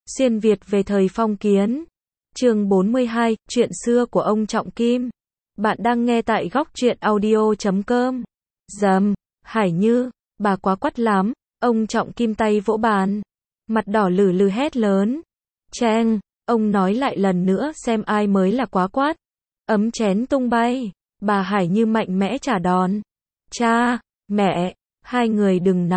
Xuyên Việt về thời phong kiến. Chương 42, chuyện xưa của ông Trọng Kim. Bạn đang nghe tại góc truyện audio.com. Dầm, Hải Như, bà quá quắt lắm. Ông Trọng Kim tay vỗ bàn, mặt đỏ lử lử hét lớn. Cheng, ông nói lại lần nữa xem ai mới là quá quát. Ấm chén tung bay, bà Hải Như mạnh mẽ trả đòn. Cha, mẹ, hai người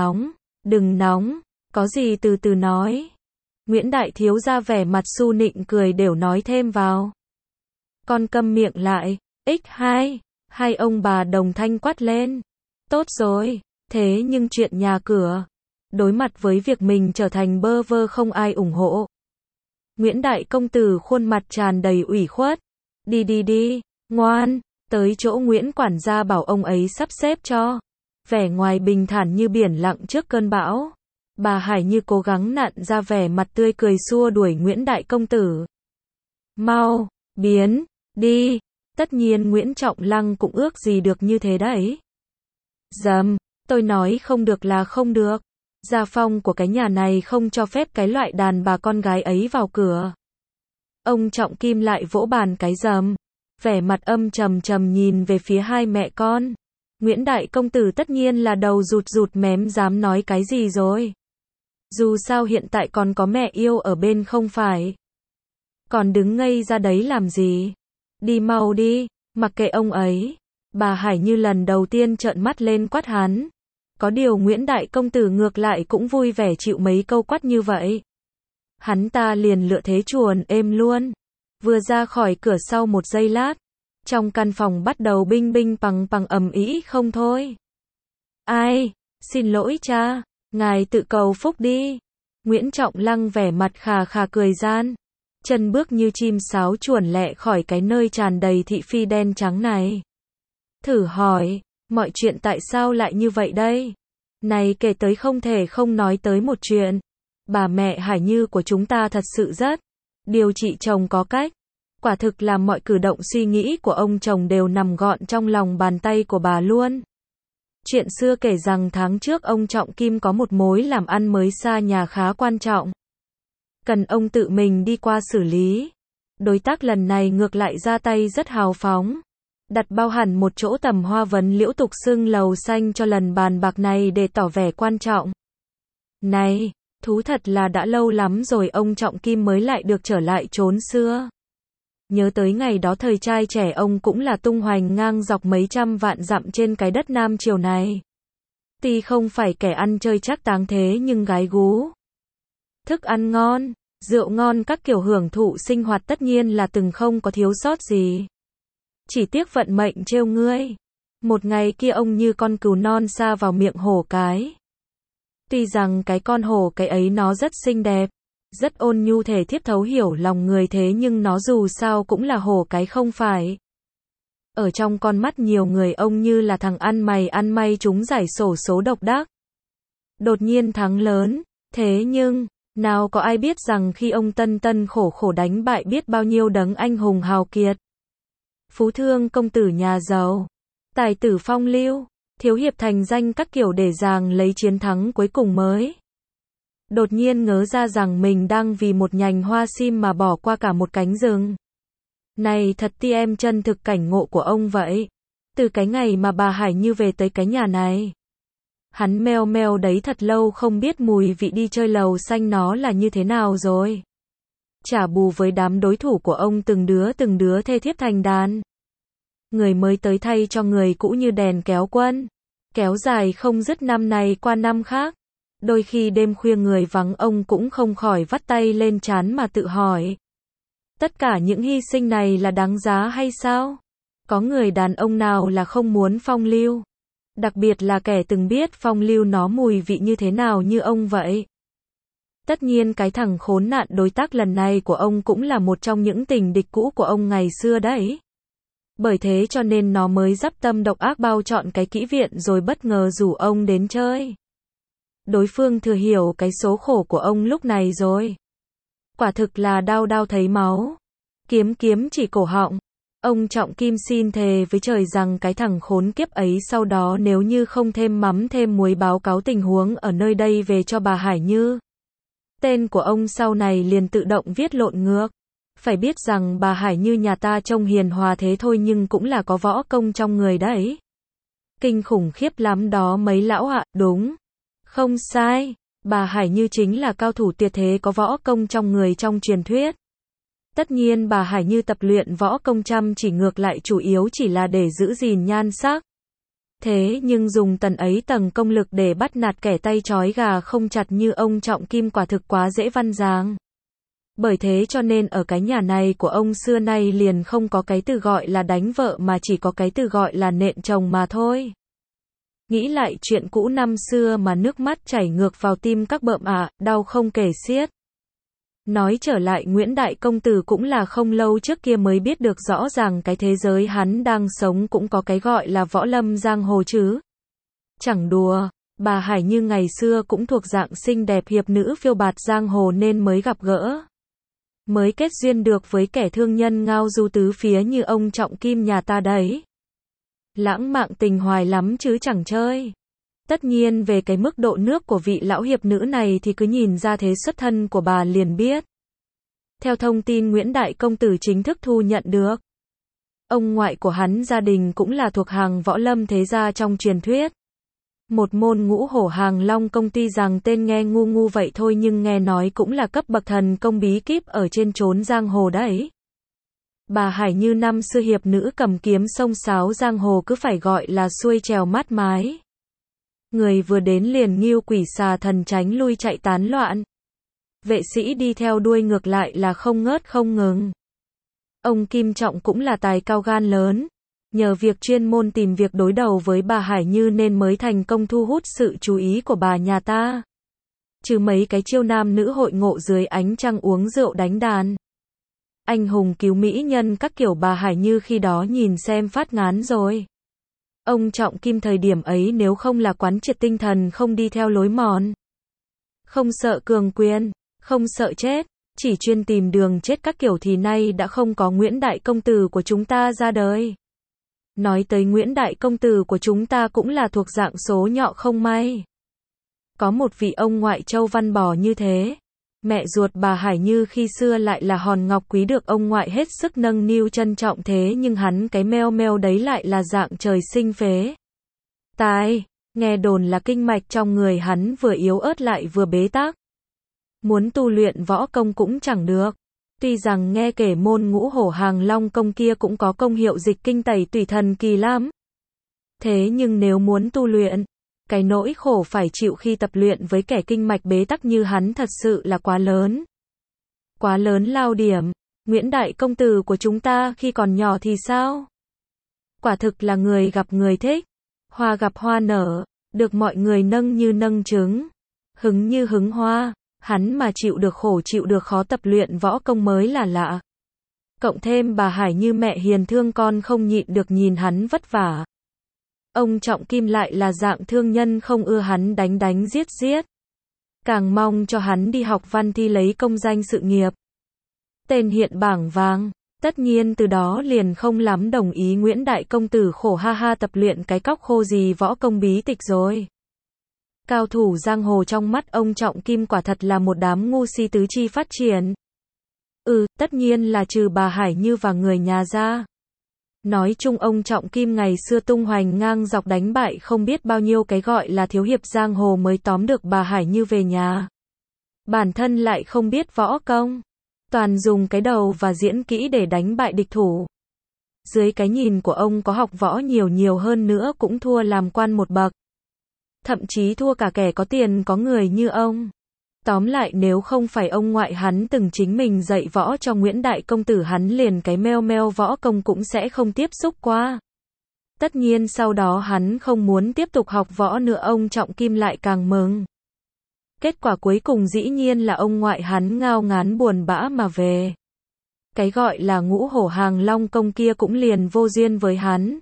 đừng nóng, có gì từ từ nói. Nguyễn Đại Thiếu ra vẻ mặt su nịnh cười đều nói thêm vào. Con câm miệng lại, x2, hai ông bà đồng thanh quát lên. Tốt rồi, thế nhưng chuyện nhà cửa, đối mặt với việc mình trở thành bơ vơ không ai ủng hộ. Nguyễn Đại Công Tử khuôn mặt tràn đầy ủy khuất. Đi, ngoan, tới chỗ Nguyễn quản gia bảo ông ấy sắp xếp cho. Vẻ ngoài bình thản như biển lặng trước cơn bão. Bà Hải Như cố gắng nặn ra vẻ mặt tươi cười xua đuổi Nguyễn Đại Công Tử. Mau, biến, đi. Tất nhiên Nguyễn Trọng Lăng cũng ước gì được như thế đấy. Dầm, tôi nói không được là không được. Gia phong của cái nhà này không cho phép cái loại đàn bà con gái ấy vào cửa. Ông Trọng Kim lại vỗ bàn cái rầm. Vẻ mặt âm trầm trầm nhìn về phía hai mẹ con. Nguyễn Đại Công Tử tất nhiên là đầu rụt mém dám nói cái gì rồi. Dù sao hiện tại còn có mẹ yêu ở bên không phải. Còn đứng ngây ra đấy làm gì? Đi mau đi, mặc kệ ông ấy. Bà Hải Như lần đầu tiên trợn mắt lên quát hắn. Có điều Nguyễn Đại Công Tử ngược lại cũng vui vẻ chịu mấy câu quát như vậy. Hắn ta liền lựa thế chuồn êm luôn. Vừa ra khỏi cửa sau một giây lát, trong căn phòng bắt đầu binh pằng ầm ĩ không thôi. Ai, xin lỗi cha, ngài tự cầu phúc đi. Nguyễn Trọng Lăng vẻ mặt khà cười gian. Chân bước như chim sáo chuồn lẹ khỏi cái nơi tràn đầy thị phi đen trắng này. Thử hỏi, mọi chuyện tại sao lại như vậy đây? Này kể tới không thể không nói tới một chuyện. Bà mẹ Hải Như của chúng ta thật sự rất điều trị chồng có cách. Quả thực là mọi cử động suy nghĩ của ông chồng đều nằm gọn trong lòng bàn tay của bà luôn. Chuyện xưa kể rằng tháng trước ông Trọng Kim có một mối làm ăn mới xa nhà khá quan trọng. Cần ông tự mình đi qua xử lý. Đối tác lần này ngược lại ra tay rất hào phóng. Đặt bao hẳn một chỗ tầm hoa vấn liễu tục xưng lầu xanh cho lần bàn bạc này để tỏ vẻ quan trọng. Này, thú thật là đã lâu lắm rồi ông Trọng Kim mới lại được trở lại chốn xưa. Nhớ tới ngày đó thời trai trẻ ông cũng là tung hoành ngang dọc mấy trăm vạn dặm trên cái đất Nam Triều này. Tuy không phải kẻ ăn chơi chắc táng thế nhưng gái gú, thức ăn ngon, rượu ngon các kiểu hưởng thụ sinh hoạt tất nhiên là từng không có thiếu sót gì. Chỉ tiếc vận mệnh trêu ngươi. Một ngày kia ông như con cừu non sa vào miệng hổ cái. Tuy rằng cái con hổ cái ấy nó rất xinh đẹp, rất ôn nhu thể thiếp thấu hiểu lòng người thế nhưng nó dù sao cũng là hổ cái không phải. Ở trong con mắt nhiều người ông như là thằng ăn mày ăn may trúng giải xổ số độc đắc. Đột nhiên thắng lớn, thế nhưng, nào có ai biết rằng khi ông tân khổ đánh bại biết bao nhiêu đấng anh hùng hào kiệt. Phú thương công tử nhà giàu, tài tử phong lưu, thiếu hiệp thành danh các kiểu để giằng lấy chiến thắng cuối cùng mới. Đột nhiên ngớ ra rằng mình đang vì một nhành hoa sim mà bỏ qua cả một cánh rừng. Này thật ti em chân thực cảnh ngộ của ông vậy. Từ cái ngày mà bà Hải Như về tới cái nhà này, hắn meo đấy thật lâu không biết mùi vị đi chơi lầu xanh nó là như thế nào rồi. Trả bù với đám đối thủ của ông từng đứa thê thiếp thành đàn. Người mới tới thay cho người cũ như đèn kéo quân, kéo dài không dứt năm này qua năm khác. Đôi khi đêm khuya người vắng ông cũng không khỏi vắt tay lên trán mà tự hỏi. Tất cả những hy sinh này là đáng giá hay sao? Có người đàn ông nào là không muốn phong lưu? Đặc biệt là kẻ từng biết phong lưu nó mùi vị như thế nào như ông vậy. Tất nhiên cái thằng khốn nạn đối tác lần này của ông cũng là một trong những tình địch cũ của ông ngày xưa đấy. Bởi thế cho nên nó mới dắp tâm độc ác bao trọn cái kỹ viện rồi bất ngờ rủ ông đến chơi. Đối phương thừa hiểu cái số khổ của ông lúc này rồi. Quả thực là đau thấy máu. Kiếm chỉ cổ họng. Ông Trọng Kim xin thề với trời rằng cái thằng khốn kiếp ấy sau đó nếu như không thêm mắm thêm muối báo cáo tình huống ở nơi đây về cho bà Hải Như. Tên của ông sau này liền tự động viết lộn ngược. Phải biết rằng bà Hải Như nhà ta trông hiền hòa thế thôi nhưng cũng là có võ công trong người đấy. Kinh khủng khiếp lắm đó mấy lão ạ, đúng. Không sai, bà Hải Như chính là cao thủ tuyệt thế có võ công trong người trong truyền thuyết. Tất nhiên bà Hải Như tập luyện võ công chăm chỉ ngược lại chủ yếu chỉ là để giữ gìn nhan sắc. Thế nhưng dùng tần ấy tầng công lực để bắt nạt kẻ tay trói gà không chặt như ông Trọng Kim quả thực quá dễ văn giang. Bởi thế cho nên ở cái nhà này của ông xưa nay liền không có cái từ gọi là đánh vợ mà chỉ có cái từ gọi là nện chồng mà thôi. Nghĩ lại chuyện cũ năm xưa mà nước mắt chảy ngược vào tim các bợm ạ, đau không kể xiết. Nói trở lại Nguyễn Đại Công Tử cũng là không lâu trước kia mới biết được rõ ràng cái thế giới hắn đang sống cũng có cái gọi là võ lâm giang hồ chứ. Chẳng đùa, bà Hải Như ngày xưa cũng thuộc dạng xinh đẹp hiệp nữ phiêu bạt giang hồ nên mới gặp gỡ. Mới kết duyên được với kẻ thương nhân ngao du tứ phía như ông Trọng Kim nhà ta đấy. Lãng mạn tình hoài lắm chứ chẳng chơi. Tất nhiên về cái mức độ nước của vị lão hiệp nữ này thì cứ nhìn ra thế xuất thân của bà liền biết. Theo thông tin Nguyễn Đại Công Tử chính thức thu nhận được, ông ngoại của hắn gia đình cũng là thuộc hàng võ lâm thế gia trong truyền thuyết. Một môn ngũ hổ hàng long công ty rằng tên nghe ngu ngu vậy thôi nhưng nghe nói cũng là cấp bậc thần công bí kíp ở trên chốn giang hồ đấy. Bà Hải Như năm xưa hiệp nữ cầm kiếm xông xáo giang hồ cứ phải gọi là xuôi trèo mát mái. Người vừa đến liền nghiêu quỷ xà thần tránh lui chạy tán loạn. Vệ sĩ đi theo đuôi ngược lại là không ngớt không ngừng. Ông Kim Trọng cũng là tài cao gan lớn. Nhờ việc chuyên môn tìm việc đối đầu với bà Hải Như nên mới thành công thu hút sự chú ý của bà nhà ta. Trừ mấy cái chiêu nam nữ hội ngộ dưới ánh trăng uống rượu đánh đàn. Anh hùng cứu mỹ nhân các kiểu bà Hải Như khi đó nhìn xem phát ngán rồi. Ông Trọng Kim thời điểm ấy nếu không là quán triệt tinh thần không đi theo lối mòn. Không sợ cường quyền, không sợ chết, chỉ chuyên tìm đường chết các kiểu thì nay đã không có Nguyễn Đại Công Tử của chúng ta ra đời. Nói tới Nguyễn Đại Công Tử của chúng ta cũng là thuộc dạng số nhọ không may. Có một vị ông ngoại Châu Văn Bò như thế. Mẹ ruột bà Hải Như khi xưa lại là hòn ngọc quý được ông ngoại hết sức nâng niu trân trọng thế nhưng hắn cái meo meo đấy lại là dạng trời sinh phế. Tai, nghe đồn là kinh mạch trong người hắn vừa yếu ớt lại vừa bế tắc. Muốn tu luyện võ công cũng chẳng được. Tuy rằng nghe kể môn ngũ hổ hàng long công kia cũng có công hiệu dịch kinh tẩy tủy thần kỳ lắm. Thế nhưng nếu muốn tu luyện, cái nỗi khổ phải chịu khi tập luyện với kẻ kinh mạch bế tắc như hắn thật sự là quá lớn. Quá lớn lao điểm. Nguyễn Đại Công Tử của chúng ta khi còn nhỏ thì sao? Quả thực là người gặp người thích, hoa gặp hoa nở, được mọi người nâng như nâng trứng, hứng như hứng hoa. Hắn mà chịu được khổ chịu được khó tập luyện võ công mới là lạ. Cộng thêm bà Hải Như mẹ hiền thương con không nhịn được nhìn hắn vất vả. Ông Trọng Kim lại là dạng thương nhân không ưa hắn đánh đánh giết giết. Càng mong cho hắn đi học văn thi lấy công danh sự nghiệp. Tên hiện bảng vàng. Tất nhiên từ đó liền không lắm đồng ý Nguyễn Đại Công Tử khổ ha ha tập luyện cái cóc khô gì võ công bí tịch rồi. Cao thủ giang hồ trong mắt ông Trọng Kim quả thật là một đám ngu si tứ chi phát triển. Tất nhiên là trừ bà Hải Như và người nhà ra. Nói chung ông Trọng Kim ngày xưa tung hoành ngang dọc đánh bại không biết bao nhiêu cái gọi là thiếu hiệp giang hồ mới tóm được bà Hải Như về nhà. Bản thân lại không biết võ công. Toàn dùng cái đầu và diễn kỹ để đánh bại địch thủ. Dưới cái nhìn của ông có học võ nhiều hơn nữa cũng thua làm quan một bậc. Thậm chí thua cả kẻ có tiền có người như ông. Tóm lại nếu không phải ông ngoại hắn từng chính mình dạy võ cho Nguyễn Đại Công Tử hắn liền cái meo meo võ công cũng sẽ không tiếp xúc qua. Tất nhiên sau đó hắn không muốn tiếp tục học võ nữa ông Trọng Kim lại càng mừng. Kết quả cuối cùng dĩ nhiên là ông ngoại hắn ngao ngán buồn bã mà về. Cái gọi là ngũ hổ hàng long công kia cũng liền vô duyên với hắn.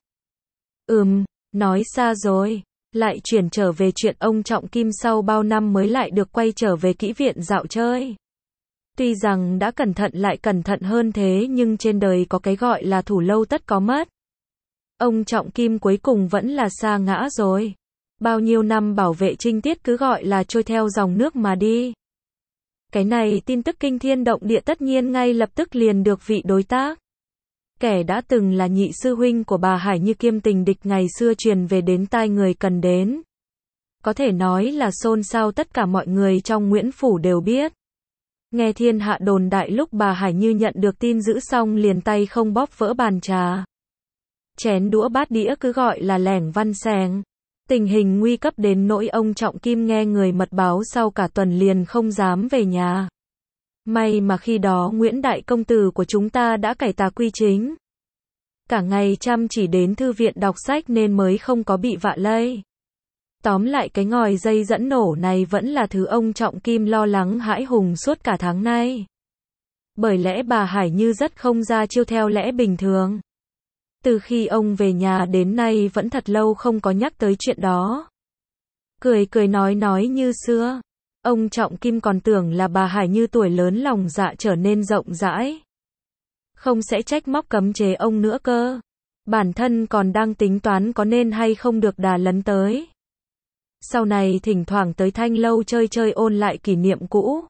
Nói xa rồi. Lại chuyển trở về chuyện ông Trọng Kim sau bao năm mới lại được quay trở về kỹ viện dạo chơi. Tuy rằng đã cẩn thận lại cẩn thận hơn thế nhưng trên đời có cái gọi là thủ lâu tất có mất. Ông Trọng Kim cuối cùng vẫn là sa ngã rồi. Bao nhiêu năm bảo vệ trinh tiết cứ gọi là trôi theo dòng nước mà đi. Cái này tin tức kinh thiên động địa tất nhiên ngay lập tức liền được vị đối tác. Kẻ đã từng là nhị sư huynh của bà Hải Như kiêm tình địch ngày xưa truyền về đến tai người cần đến. Có thể nói là xôn xao tất cả mọi người trong Nguyễn Phủ đều biết. Nghe thiên hạ đồn đại lúc bà Hải Như nhận được tin dữ xong liền tay không bóp vỡ bàn trà. Chén đũa bát đĩa cứ gọi là lẻng văn xèng. Tình hình nguy cấp đến nỗi ông Trọng Kim nghe người mật báo sau cả tuần liền không dám về nhà. May mà khi đó Nguyễn Đại Công Tử của chúng ta đã cải tà quy chính. Cả ngày chăm chỉ đến thư viện đọc sách nên mới không có bị vạ lây. Tóm lại cái ngòi dây dẫn nổ này vẫn là thứ ông Trọng Kim lo lắng hãi hùng suốt cả tháng nay. Bởi lẽ bà Hải Như rất không ra chiêu theo lẽ bình thường. Từ khi ông về nhà đến nay vẫn thật lâu không có nhắc tới chuyện đó. Cười cười nói như xưa. Ông Trọng Kim còn tưởng là bà Hải Như tuổi lớn lòng dạ trở nên rộng rãi. Không sẽ trách móc cấm chế ông nữa cơ. Bản thân còn đang tính toán có nên hay không được đà lấn tới. Sau này thỉnh thoảng tới Thanh Lâu chơi ôn lại kỷ niệm cũ.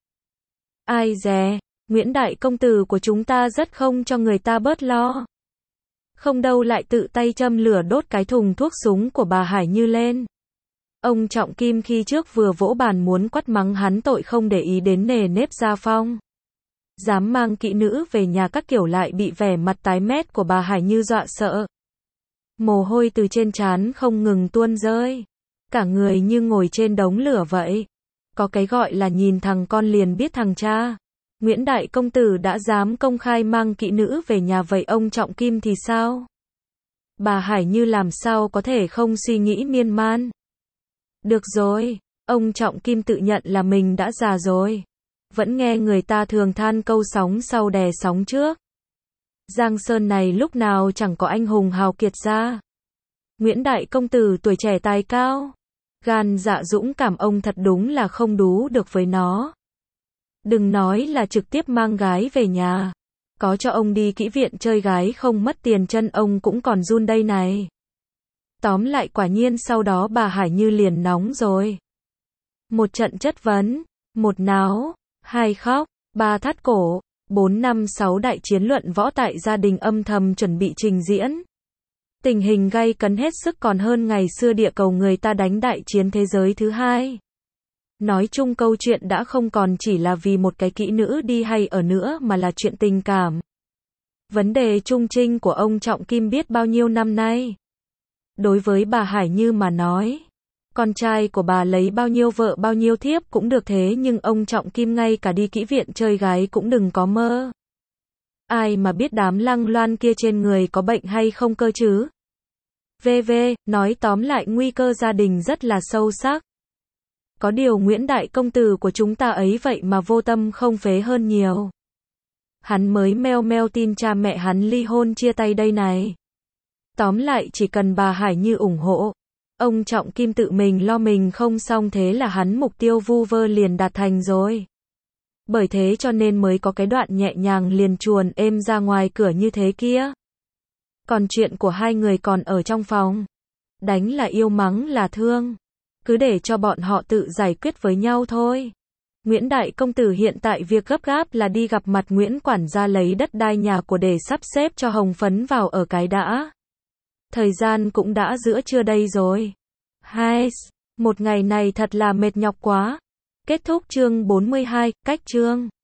Ai dè, Nguyễn Đại Công Tử của chúng ta rất không cho người ta bớt lo. Không đâu lại tự tay châm lửa đốt cái thùng thuốc súng của bà Hải Như lên. Ông Trọng Kim khi trước vừa vỗ bàn muốn quát mắng hắn tội không để ý đến nề nếp gia phong. Dám mang kỹ nữ về nhà các kiểu lại bị vẻ mặt tái mét của bà Hải Như dọa sợ. Mồ hôi từ trên trán không ngừng tuôn rơi. Cả người như ngồi trên đống lửa vậy. Có cái gọi là nhìn thằng con liền biết thằng cha. Nguyễn Đại Công Tử đã dám công khai mang kỹ nữ về nhà vậy ông Trọng Kim thì sao? Bà Hải Như làm sao có thể không suy nghĩ miên man? Được rồi, ông Trọng Kim tự nhận là mình đã già rồi. Vẫn nghe người ta thường than câu sóng sau đè sóng trước. Giang Sơn này lúc nào chẳng có anh hùng hào kiệt ra. Nguyễn Đại Công Tử tuổi trẻ tài cao. Gan dạ dũng cảm ông thật đúng là không đú được với nó. Đừng nói là trực tiếp mang gái về nhà. Có cho ông đi kỹ viện chơi gái không mất tiền chân ông cũng còn run đây này. Tóm lại quả nhiên sau đó bà Hải Như liền nóng rồi. Một trận chất vấn, một náo, hai khóc, ba thắt cổ, 4 năm 6 đại chiến luận võ tại gia đình âm thầm chuẩn bị trình diễn. Tình hình gay cấn hết sức còn hơn ngày xưa địa cầu người ta đánh đại chiến thế giới thứ hai. Nói chung câu chuyện đã không còn chỉ là vì một cái kỹ nữ đi hay ở nữa mà là chuyện tình cảm. Vấn đề trung trinh của ông Trọng Kim biết bao nhiêu năm nay. Đối với bà Hải Như mà nói, con trai của bà lấy bao nhiêu vợ bao nhiêu thiếp cũng được thế nhưng ông Trọng Kim ngay cả đi kỹ viện chơi gái cũng đừng có mơ. Ai mà biết đám lăng loan kia trên người có bệnh hay không cơ chứ? Nói tóm lại nguy cơ gia đình rất là sâu sắc. Có điều Nguyễn Đại Công Tử của chúng ta ấy vậy mà vô tâm không phế hơn nhiều. Hắn mới meo tin cha mẹ hắn ly hôn chia tay đây này. Tóm lại chỉ cần bà Hải Như ủng hộ, ông Trọng Kim tự mình lo mình không xong thế là hắn mục tiêu vu vơ liền đạt thành rồi. Bởi thế cho nên mới có cái đoạn nhẹ nhàng liền chuồn êm ra ngoài cửa như thế kia. Còn chuyện của hai người còn ở trong phòng. Đánh là yêu mắng là thương. Cứ để cho bọn họ tự giải quyết với nhau thôi. Nguyễn Đại Công Tử hiện tại việc gấp gáp là đi gặp mặt Nguyễn quản gia lấy đất đai nhà của để sắp xếp cho Hồng Phấn vào ở cái đã. Thời gian cũng đã giữa trưa đây rồi. Một ngày này thật là mệt nhọc quá. Kết thúc chương 42, cách chương.